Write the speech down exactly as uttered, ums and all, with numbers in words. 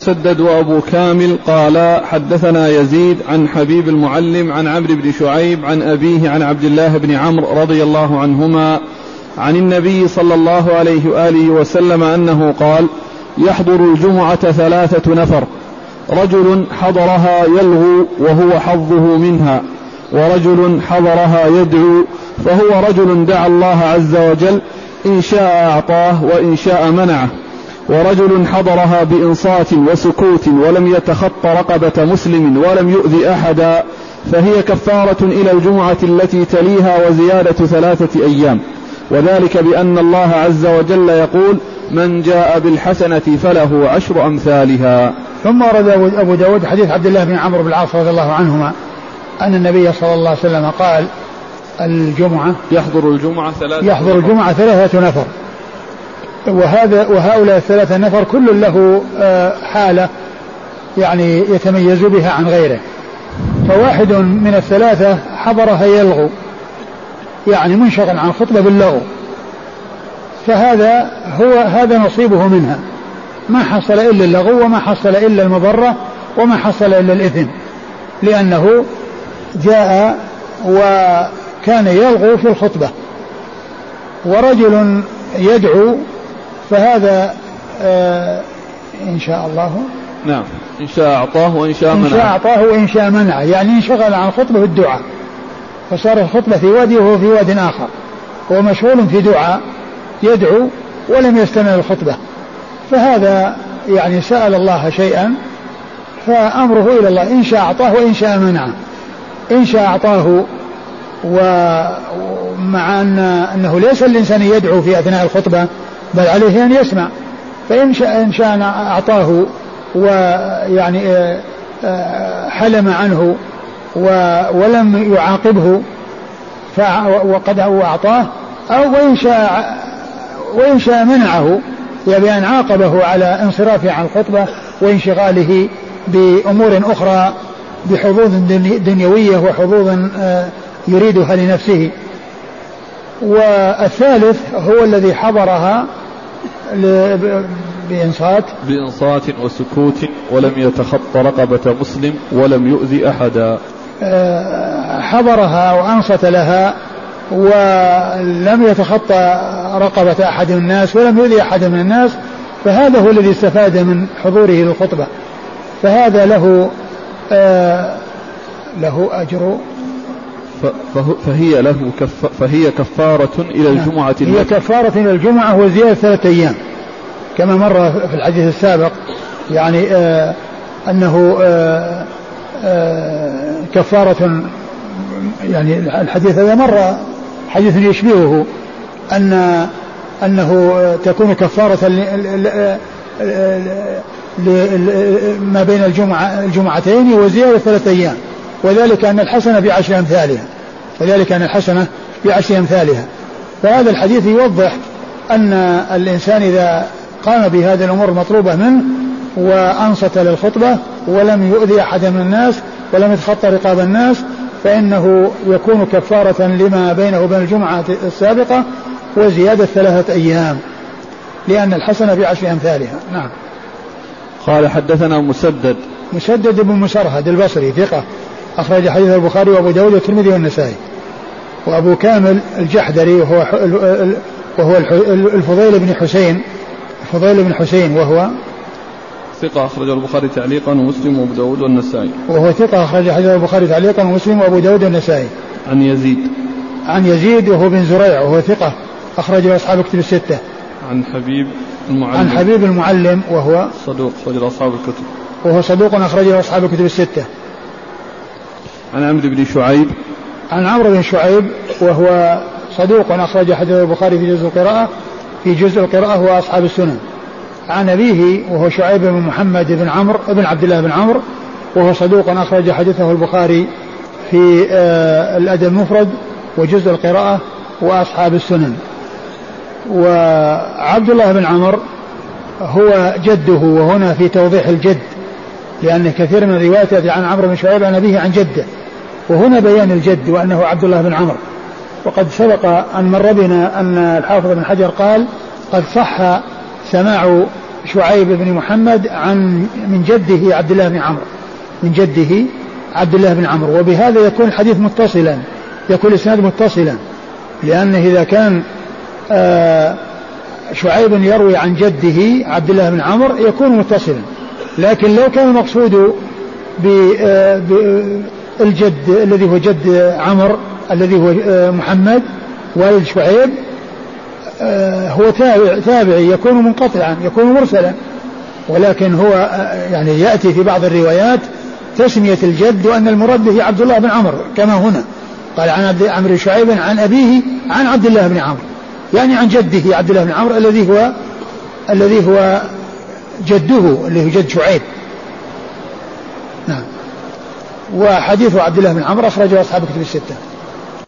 مسدد وأبو كامل قال حدثنا يزيد عن حبيب المعلم عن عمرو بن شعيب عن أبيه عن عبد الله بن عمرو رضي الله عنهما عن النبي صلى الله عليه وآله وسلم أنه قال: يحضر الجمعة ثلاثة نفر: رجل حضرها يلغو وهو حظه منها، ورجل حضرها يدعو فهو رجل دعا الله عز وجل إن شاء أعطاه وإن شاء منعه، ورجل حضرها بإنصات وسكوت ولم يتخط رقبة مسلم ولم يؤذي أحدا، فهي كفارة إلى الجمعة التي تليها وزيادة ثلاثة أيام، وذلك بأن الله عز وجل يقول: من جاء بالحسنة فله عشر أمثالها. ثم ورد أبو داود حديث عبد الله بن عمرو بن العاص رضي الله عنهما أن النبي صلى الله عليه وسلم قال: الجمعة يحضر الجمعة ثلاثة يحضر الجمعة ثلاثة نفر، وهذا وهؤلاء الثلاثة نفر كل له حالة يعني يتميز بها عن غيره. فواحد من الثلاثة حضرها يلغو، يعني منشغل عن خطبة باللغو، فهذا هو هذا نصيبه منها، ما حصل إلا اللغو وما حصل إلا المضرة وما حصل إلا الإثم، لأنه جاء وكان يلغو في الخطبة. ورجل يدعو فهذا آه إن شاء الله نعم إن شاء أعطاه وإن شاء منعه، إن شاء أعطاه وإن شاء منعه، يعني انشغل عن الخطبة في الدعاء، فصار الخطبة في وادي وهو في واد آخر، هو مشغول في دعاء يدعو ولم يستمع الخطبة، فهذا يعني سأل الله شيئا فأمره إلى الله، إن شاء أعطاه وإن شاء منعه. إن شاء أعطاه ومع أن أنه ليس الإنسان يدعو في أثناء الخطبة بل عليه أن يسمع، فإن شاء إن شاء أعطاه ويعني حلم عنه ولم يعاقبه وقد أعطاه، أو وإن شاء وإن شاء منعه، يعني أن عاقبه على انصرافه عن الخطبة وانشغاله بأمور أخرى بحظوظ دنيوية وحظوظ يريدها لنفسه. والثالث هو الذي حضرها بإنصات بإنصات وسكوت ولم يتخط رقبة مسلم ولم يؤذي أحدا، حضرها وأنصت لها ولم يتخطى رقبة أحد من الناس ولم يؤذي أحد من الناس، فهذا هو الذي استفاد من حضوره للخطبة، فهذا له آه له أجر، فهي له كف فهي كفارة إلى الجمعة، هي كفارة إلى الجمعة وزيادة ثلاثة أيام كما مر في الحديث السابق، يعني آه أنه آه آه كفارة، يعني الحديث هذا مر حديث يشبهه أن أنه تكون كفارة ما بين الجمعة الجمعتين وزيادة ثلاثة أيام، وذلك أن الحسنة بعشر أمثالها، وذلك أن الحسنة بعشر أمثالها. فهذا الحديث يوضح أن الإنسان إذا قام بهذه الأمور المطلوبة منه وأنصت للخطبة ولم يؤذي أحد من الناس ولم يتخطى رقاب الناس فإنه يكون كفارة لما بينه وبين الجمعة السابقة وزيادة ثلاثة أيام، لأن الحسنة بعشر أمثالها. نعم. قال حدثنا مسدد مسدد بن مسرهد البصري ثقة أخرج حديث البخاري وأبو داود والترمذي والنسائي. وأبو كامل الجحدري وهو وهو الفضيل بن حسين الفضيل بن حسين وهو ثقة أخرج البخاري تعليقا ومسلم وأبو داود والنسائي. وهو ثقة أخرج حديث البخاري تعليقا ومسلم وأبو داود والنسائي. عن يزيد عن يزيد وهو بن زريع وهو ثقة أخرجه أصحاب الكتب الستة. عن حبيب المعلم عن حبيب المعلم وهو صدوق أخرجه أصحاب الكتب وهو صدوق أخرجه أصحاب الكتب الستة. عن عمرو بن شعيب عن عمرو بن شعيب وهو صدوق أخرج حديث البخاري في جزء القراءة في جزء القراءة وأصحاب السنن. عن أبيه وهو شعيب بن محمد بن عمرو بن عبد الله بن عمرو وهو صدوق أخرج حديثه البخاري في آه الأدب المفرد وجزء القراءة وأصحاب السنن. وعبد الله بن عمرو هو جده، وهنا في توضيح الجد لأن كثير من الروايات عن عمرو بن شعيب عن أبيه عن جده، وهنا بيان الجد وأنه عبد الله بن عمرو. وقد سبق أن مر بنا أن الحافظ بن حجر قال قد صح سماع شعيب بن محمد عن من جده عبد الله بن عمرو من جده عبد الله بن عمرو. وبهذا يكون الحديث متصلا، يكون الإسناد متصلا، لأنه إذا كان آه شعيب يروي عن جده عبد الله بن عمرو يكون متصلا. لكن لو كان المقصود بالجد الذي هو جد عمرو الذي هو محمد والد شعيب هو تابع تابعي يكون منقطعا يكون مرسلا، ولكن هو يعني يأتي في بعض الروايات تسمية الجد وأن المراد به عبد الله بن عمرو كما هنا قال عن عبد عمرو شعيب عن أبيه عن عبد الله بن عمرو، يعني عن جده عبد الله بن عمرو الذي هو الذي هو جده اللي هو جد شعيب. نعم. وحديث عبد الله بن عمرو أخرجه أصحاب كتب الستة.